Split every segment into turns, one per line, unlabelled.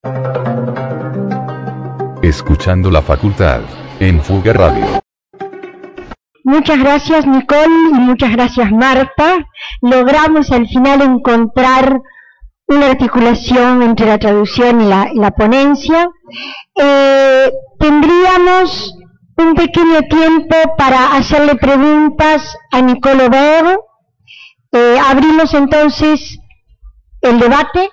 Escuchando la facultad, en Fuga Radio.
Muchas gracias, Nicole, y muchas gracias, Marta. Logramos al final encontrar una articulación entre la traducción y la ponencia. Tendríamos un pequeño tiempo para hacerle preguntas a Nicole Aubert. Abrimos entonces el debate.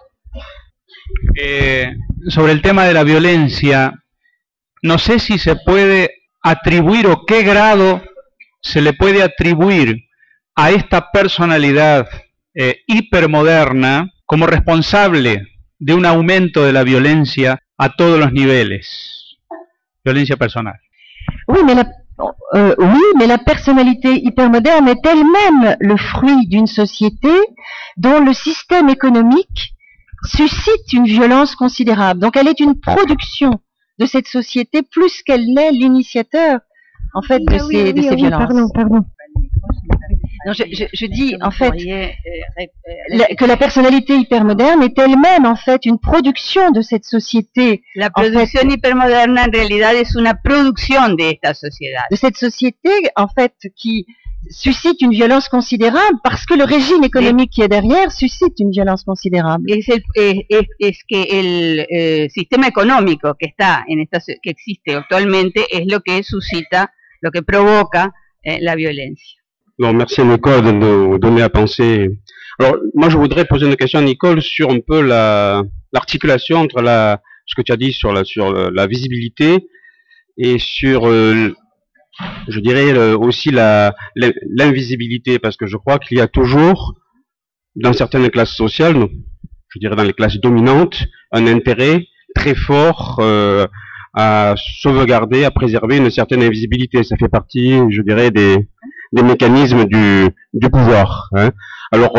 Sobre el tema de la violencia, no sé si se puede atribuir o qué grado se le puede atribuir a esta personalidad hipermoderna como responsable de un aumento de la violencia a todos los niveles, violencia personal.
Oui, mais la personnalité hypermoderne est elle-même le fruit d'une société dont le système économique suscite une violence considérable. Donc elle est une production de cette société plus qu'elle n'est l'initiateur, en fait, de ces violences.
Pardon.
Non, je dis, en fait, que la personnalité hypermoderne est elle-même, en fait, une production de cette société.
La producción hipermoderna en realidad es una producción de esta sociedad.
De cette société, en fait, qui suscite une violence considérable parce que le régime économique qui est derrière suscite une violence considérable.
Es que el sistema económico que está en que existe actualmente es lo que suscita, lo que provoca la violencia.
Bon, merci Nicole de nous donner à penser. Alors, moi je voudrais poser une question à Nicole sur un peu l'articulation entre ce que tu as dit sur la visibilité et sur, je dirais aussi l'invisibilité, parce que je crois qu'il y a toujours, dans certaines classes sociales, je dirais dans les classes dominantes, un intérêt très fort à sauvegarder, à préserver une certaine invisibilité. Ça fait partie, je dirais, des mécanismes du pouvoir. Hein. Alors,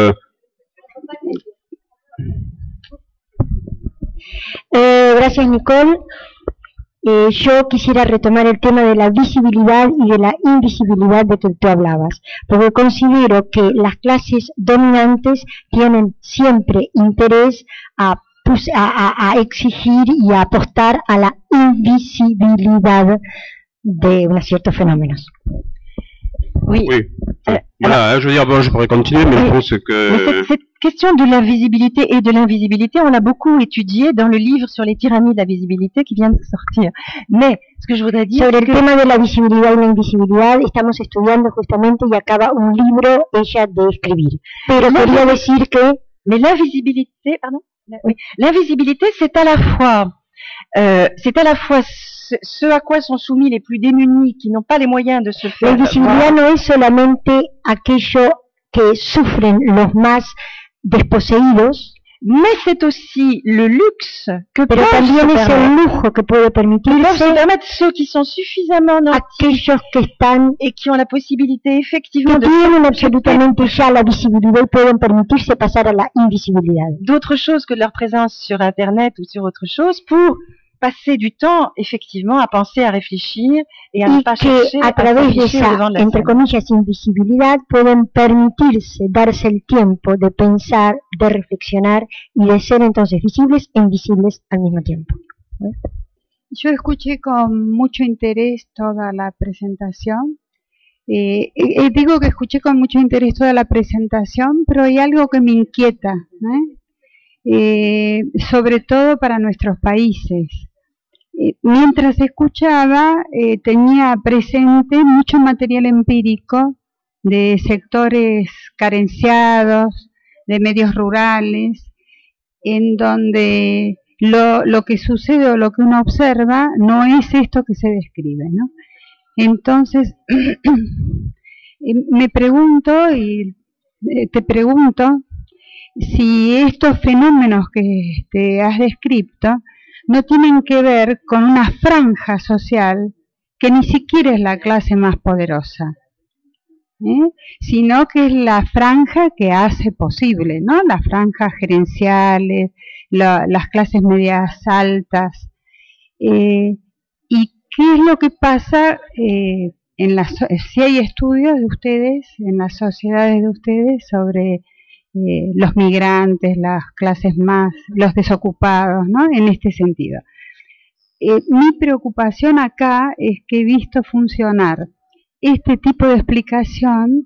gracias, Nicole. Yo quisiera retomar el tema de la visibilidad y de la invisibilidad de que tú hablabas, porque considero que las clases dominantes tienen siempre interés a exigir y a apostar a la invisibilidad de unos ciertos fenómenos.
Oui.
Voilà, je veux dire, bon, je pourrais continuer, mais je pense que...
Cette question de l'invisibilité et de l'invisibilité, on l'a beaucoup étudié dans le livre sur les tyrannies de la visibilité qui vient de sortir. Mais, ce que je voudrais dire...
Sobre el tema de la visibilidad y la invisibilidad, estamos estudiando justamente y acaba un libro ella de escribir. Pero quería decir que...
Mais l'invisibilité, pardon? Oui. L'invisibilité, c'est à la fois ce à quoi sont soumis les plus démunis, qui n'ont pas les moyens de se faire.
La invisibilidad no es solamente aquello que sufren los más desposeídos,
mais c'est aussi le luxe que
pero también es el lujo que puede permitirse
ceux qui sont suffisamment
aquellos que están
et qui ont la possibilité effectivement
que tienen absolutamente ya la visibilidad y pueden permitirse pasar a la invisibilidad.
D'autre chose que leur présence sur Internet ou sur autre chose pour passer du temps, effectivement, à penser, à réfléchir et à ne pas chercher
a través de esa, entre comillas, invisibilidad, pueden permitirse, darse el tiempo de pensar, de reflexionar y de ser entonces visibles e invisibles al mismo tiempo.
¿Sí? Yo escuché con mucho interés toda la presentación. Digo que escuché con mucho interés toda la presentación, pero hay algo que me inquieta, sobre todo para nuestros países. Mientras escuchaba, tenía presente mucho material empírico de sectores carenciados, de medios rurales, en donde lo que sucede o lo que uno observa no es esto que se describe, ¿no? Entonces, me pregunto y te pregunto si estos fenómenos que te has descrito no tienen que ver con una franja social que ni siquiera es la clase más poderosa, sino que es la franja que hace posible, ¿no? Las franjas gerenciales, las clases medias altas. ¿Y qué es lo que pasa si hay estudios de ustedes, en las sociedades de ustedes, sobre los migrantes, las clases más, los desocupados, ¿no? En este sentido. Mi preocupación acá es que he visto funcionar este tipo de explicación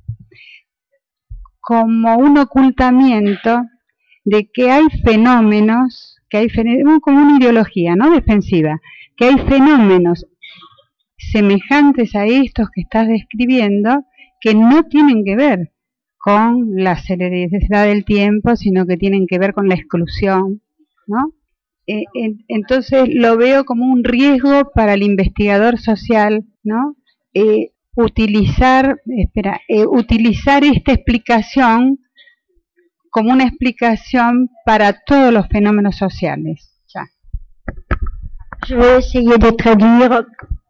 como un ocultamiento de que hay fenómenos, como una ideología, ¿no? Defensiva, que hay fenómenos semejantes a estos que estás describiendo que no tienen que ver con la celeridad del tiempo, sino que tienen que ver con la exclusión, ¿no? Entonces lo veo como un riesgo para el investigador social, ¿no? Utilizar esta explicación como una explicación para todos los fenómenos sociales. Ya.
Je vais essayer de traduire.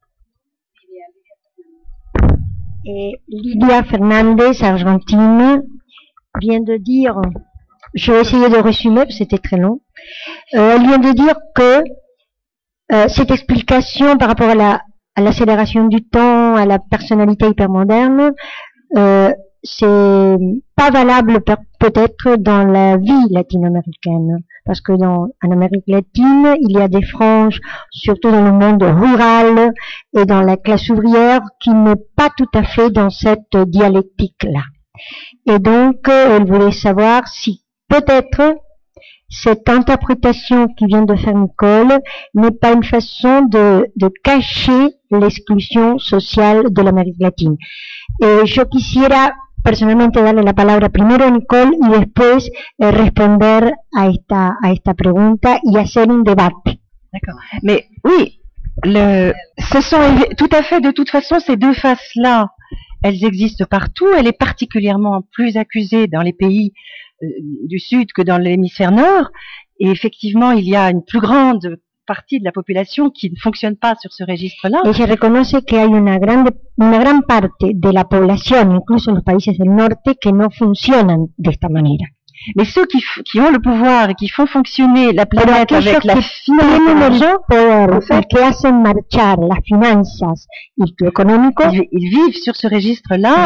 Lidia Fernandez, Argentine, vient de dire, je vais essayer de résumer, c'était très long, elle vient de dire que cette explication par rapport à l'accélération du temps, à la personnalité hypermoderne, c'est pas valable peut-être dans la vie latino-américaine, parce que en Amérique latine, il y a des franges, surtout dans le monde rural et dans la classe ouvrière, qui n'est pas tout à fait dans cette dialectique-là. Et donc, elle voulait savoir si peut-être cette interprétation qui vient de faire Nicole n'est pas une façon de cacher l'exclusion sociale de l'Amérique latine. Yo quisiera personalmente darle la palabra primero a Nicole y después responder a esta pregunta y hacer un debate.
D'accord. Mais oui, ce sont tout à fait, de toute façon, ces deux faces-là, elles existent partout. Elle est particulièrement plus accusée dans les pays du Sud que dans l'hémisphère Nord. Et effectivement, il y a une plus grande partie de la population qui ne fonctionne pas sur ce registre-là.
Ella reconoce que hay una gran parte de la población, incluso en los países del norte, que no funcionan de esta manera.
Mais ceux qui ont le pouvoir et qui font fonctionner la planète avec la
finance, que hacen marchar las finanzas y lo económico,
ils vivent sur ce registre-là,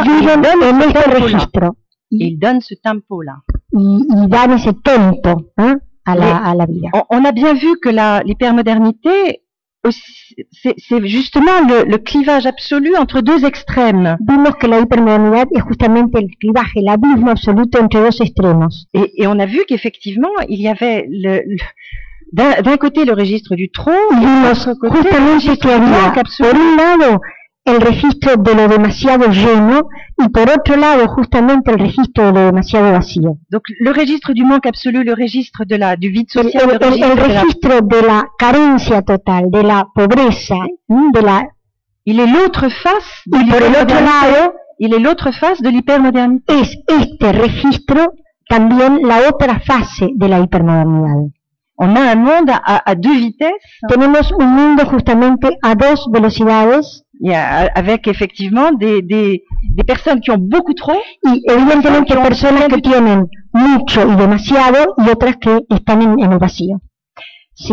ils donnent ce tempo-là.
Y dan ese tempo, ¿eh? à la vida.
On a bien vu que l'hypermodernité, c'est justement le clivage absolu entre deux extrêmes.
Vimos que la hipermodernidad es justamente el clivaje, el abismo absoluto entre dos extremos.
Et on a vu qu'effectivement, il y avait d'un côté le registre du trop,
y de l'autre côté le registre du manque absolu. Por un lado, el registro de lo demasiado lleno y por otro lado justamente el registro de lo demasiado vacío.
Donc le registre du manque absolu, le registre du vide social,
el registro de la carencia total, de la pobreza,
il est l'autre face de il est l'autre face de l'hypermodernité.
Es este registro también la otra fase de la hipermodernidad.
On a un monde à deux vitesses.
Tenemos un mundo justamente a dos velocidades.
Avec effectivement des personas qui ont beaucoup trop.
Y evidentemente personas que tienen mucho y demasiado y otras que están en el vacío. Sí.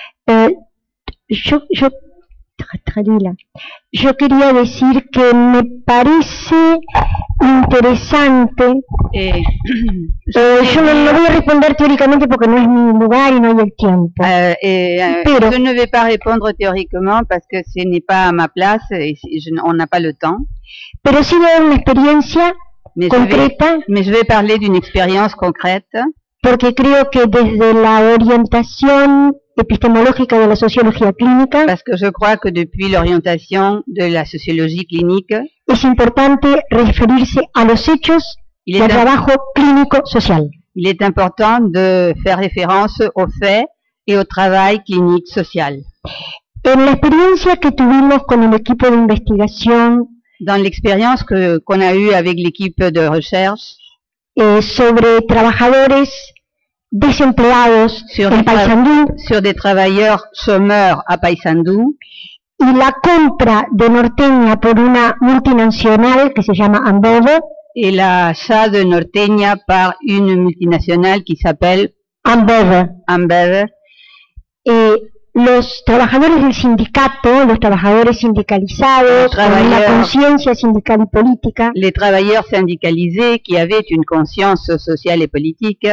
Yo quería decir que me parece interesante. Yo no voy a responder teóricamente porque no es mi lugar y no hay el tiempo.
Pero je ne vais pas répondre théoriquement parce que ce n'est pas à ma place et on n'a pas le temps.
Pero sí voy a dar una experiencia concreta.
Mais je vais parler d'une expérience concrète.
Porque creo que desde la orientación epistemológica de la sociología clínica,
parce que je crois que depuis l'orientation de la sociologie clinique,
es importante referirse a los hechos del trabajo clínico social.
Il est important de faire référence aux faits et au travail clinique social.
En la experiencia que tuvimos con el equipo de investigación,
dans l'expérience qu'on a eue avec l'équipe de recherche,
sobre trabajadores desempleados en Paysandú,
sur des travailleurs chômeurs à Paysandú,
y la compra de Norteña por una multinacional que se llama Ambev,
et l'achat de Norteña par une multinationale qui s'appelle
Ambev. los trabajadores del sindicato, los trabajadores sindicalizados, con una conciencia sindical y política,
les travailleurs syndicalisés qui avaient une conscience sociale et politique,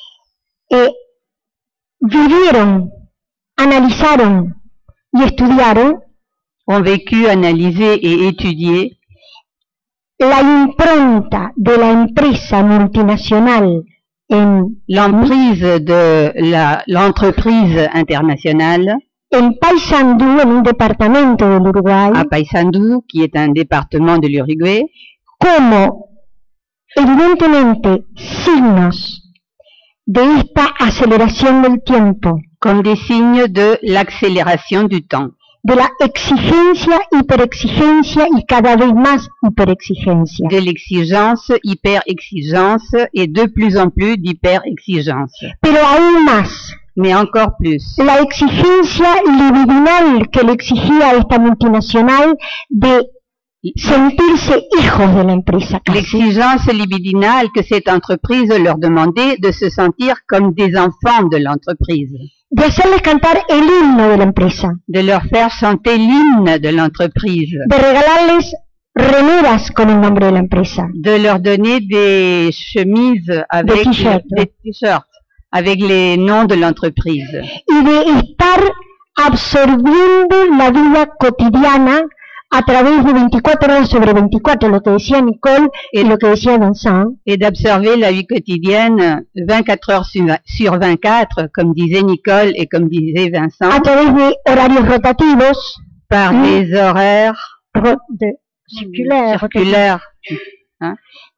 vivieron, analizaron y estudiaron
ont vécu, analysé et étudié
la impronta de la empresa multinacional en
l'emprise de l'entreprise internationale
en Paysandú, en un departamento del Uruguay,
à Paysandú, qui est un département de l'Uruguay,
como evidentemente signos de esta aceleración del tiempo,
comme des signes de l'accélération du temps,
de la exigencia, hiperexigencia y cada vez más hiperexigencia.
de l'exigence, hyper-exigence et de plus en plus d'hyper-exigence.
Pero aún más,
Mais encore plus,
la exigencia libidinal que le exigía a esta multinacional de sentirse hijos de la empresa casi.
l'exigence libidinale que cette entreprise leur demandait de se sentir comme des enfants de l'entreprise,
De hacerles cantar el himno de la empresa,
de leur faire chanter l'hymne de l'entreprise,
de regalarles remeras con el nombre de la empresa,
de leur donner des chemises avec
t-shirts.
des t-shirts avec les noms de l'entreprise
y de estar absorbiendo la vida cotidiana a través de 24 horas sobre 24, lo que decía Nicole y lo que decía Vincent,
et d'observer la vie quotidienne 24 heures sur 24, comme disait Nicole et comme disait Vincent,
a través de horarios rotativos,
par des horaires
circulaires,
hein,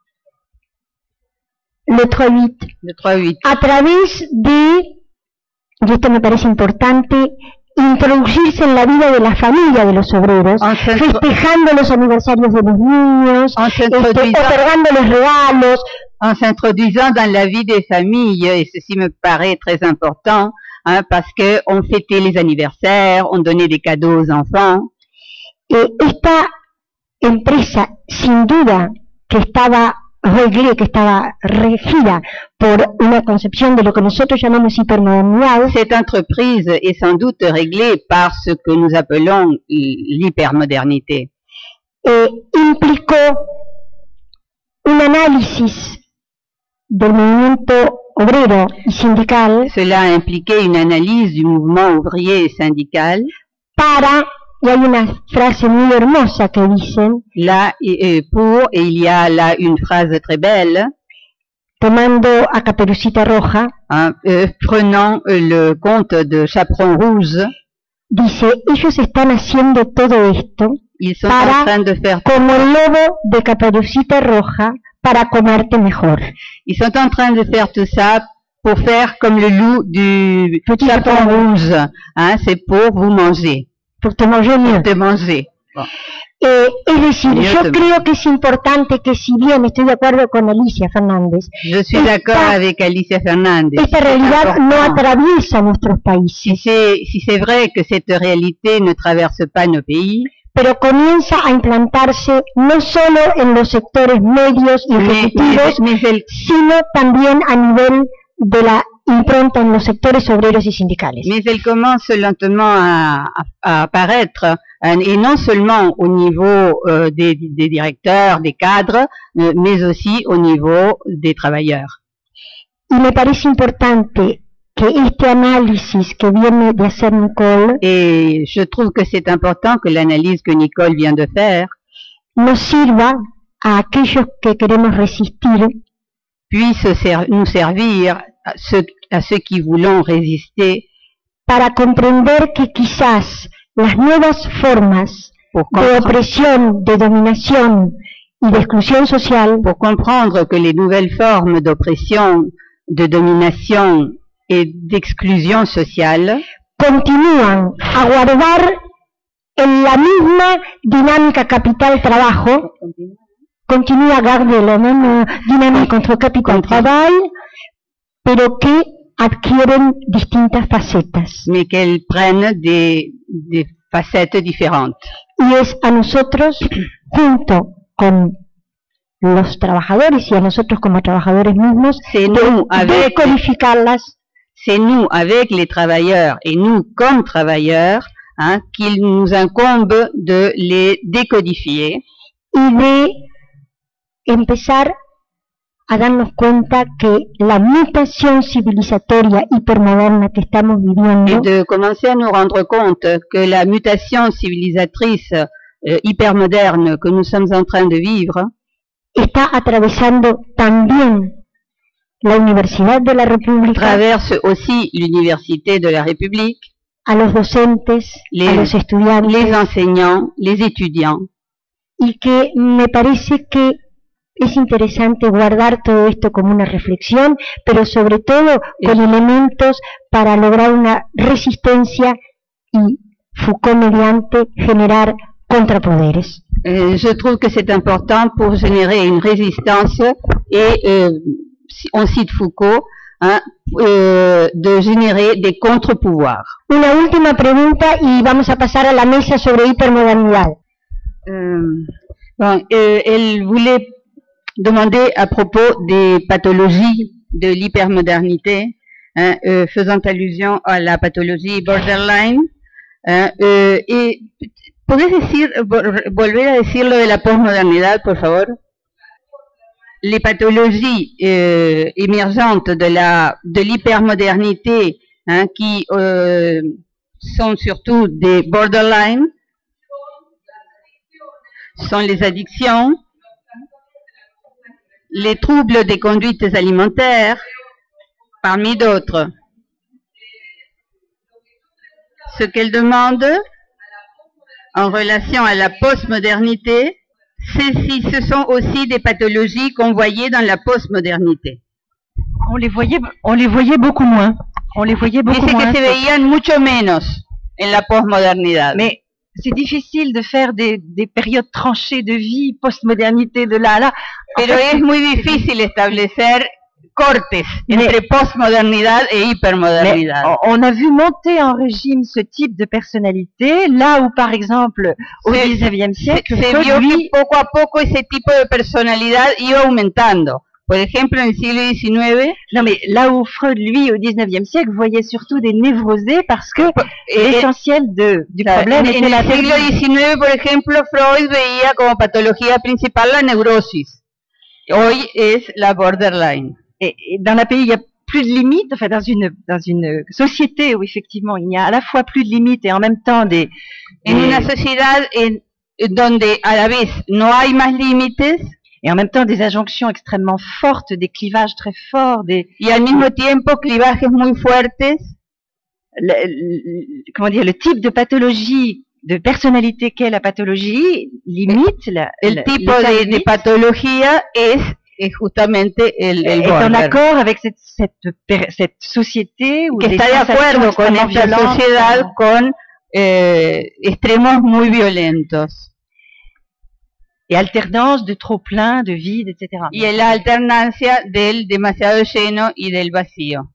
le 3-8,
de 3-8,
a través de, y esto me parece importante, introducirse en la vida de la familia de los obreros, festejando los aniversarios de los niños, otorgándoles regalos,
en s'introduisant dans la vie des familles, et ceci me paraît très important, hein, parce que on fêtait les anniversaires, on donnait des cadeaux aux enfants.
Esta empresa, sin duda, que estaba regida por una concepción de lo que nosotros llamamos hipermodernidad,
Cette entreprise est sans doute réglée par ce que nous appelons l'hypermodernité.
Implicó un análisis del movimiento obrero y sindical
Cela a impliqué une analyse du mouvement ouvrier et syndical.
y hay una frase muy hermosa que dicen,
Là, et il y a là une phrase très belle,
tomando a Caperucita Roja,
hein, prenant le conte de Chaperon Rouge,
dice, ellos están haciendo todo esto
ils sont en train de faire,
como el lobo de Caperucita Roja para comerte mejor.
ils sont en train de faire tout ça pour faire comme le loup du Chaperon Rouge, hein, c'est pour vous manger,
Pour te manger mieux.
te manger. Bon.
Es decir, yo creo que es importante que, si bien estoy de acuerdo con Alicia Fernández,
Je suis d'accord avec Alicia Fernández.
esta realidad no atraviesa nuestros países,
Si c'est vrai que cette réalité ne traverse pas nos pays,
pero comienza a implantarse no solo en los sectores medios y ejecutivos, sino también a nivel de la impronta en los sectores obreros y sindicales.
mais elle commence lentement à apparaître, et non seulement au niveau des directeurs, des cadres, mais aussi au niveau des travailleurs.
Y me parece importante que este análisis que viene de hacer Nicole
Et je trouve que c'est important que l'analyse que Nicole vient de faire
nos sirva a aquellos que queremos resistir
puisse nous servir à ceux qui voulons résister
para comprender que quizás las nuevas formas de opresión, de dominación y de exclusión social
pour comprendre que les nouvelles formes d'oppression, de domination et d'exclusion sociale
continúan a guardar en la misma dinámica capital-trabajo, continúa a garder la même dynamique entre capital-travail, pero que adquieren distintas facetas.
mais qu'elles prennent des facettes différentes.
Y es a nosotros, junto con los trabajadores y a nosotros como trabajadores mismos,
C'est nous,
de decodificarlas,
c'est nous avec les travailleurs et nous comme travailleurs qu'il nous incombe de les décodifier
y de empezar a darnos cuenta que la mutación civilizatoria hipermoderna que estamos
et
viviendo
de commencer à nous rendre compte que la mutation civilisatrice hypermoderne que nous sommes en train de vivre
está atravesando también la Universidad de la República,
traverse aussi l'université de la République,
a los docentes, a los estudiantes,
les enseignants, les étudiants,
y que me parece que es interesante guardar todo esto como una reflexión, pero sobre todo con elementos para lograr una resistencia y Foucault mediante generar contrapoderes.
Je trouve que c'est important pour générer une résistance et on cite Foucault, de générer des contre-pouvoirs.
Una última pregunta y vamos a pasar a la mesa sobre hipermodernidad.
Elle voulait demander à propos des pathologies de l'hypermodernité, faisant allusion à la pathologie borderline, et ¿podés volver a decir lo de la postmodernidad, por favor? Les pathologies émergentes de l'hypermodernité, qui sont surtout des borderline, sont les addictions, les troubles des conduites alimentaires, parmi d'autres. Ce qu'elle demande en relation à la postmodernité, c'est si ce sont aussi des pathologies qu'on voyait dans la postmodernité.
On les voyait beaucoup moins. On les voyait beaucoup moins.
Dice que se veían mucho menos en la postmodernidad.
Mais c'est difficile de faire des périodes tranchées de vie, postmodernité, de là à là.
Pero es muy difícil establecer cortes entre postmodernidad et hypermodernidad.
On a vu monter en régime ce type de personnalité, là où par exemple au XIXe siècle,
se vio que poco a poco ese tipo de personalidad iba aumentando. Por ejemplo, en el siglo XIX,
non mais là où Freud, lui, au XIXe siècle, voyait surtout des névrosés parce que l'essentiel du problème était la
en el siglo XIX, por ejemplo, Freud veía como patología principal la neurosis. Hoy es la borderline.
Et dans un pays, il y a plus de limites, enfin dans une société où effectivement il y a à la fois plus de limites et en même temps des
en una sociedad donde a la vez no hay más límites
et en même temps des injonctions extrêmement fortes, des clivages très forts,
y al mismo tiempo clivajes muy fuertes.
Comment dire, le type de pathologie, de personnalité qu'est la pathologie limite
el tipo de patología es justamente
est en accord avec cette société
que está de acuerdo con esta sociedad con extremos muy violentos.
Et alternance de trop plein, de vide, etc.
Y la alternancia del demasiado lleno y del vacío.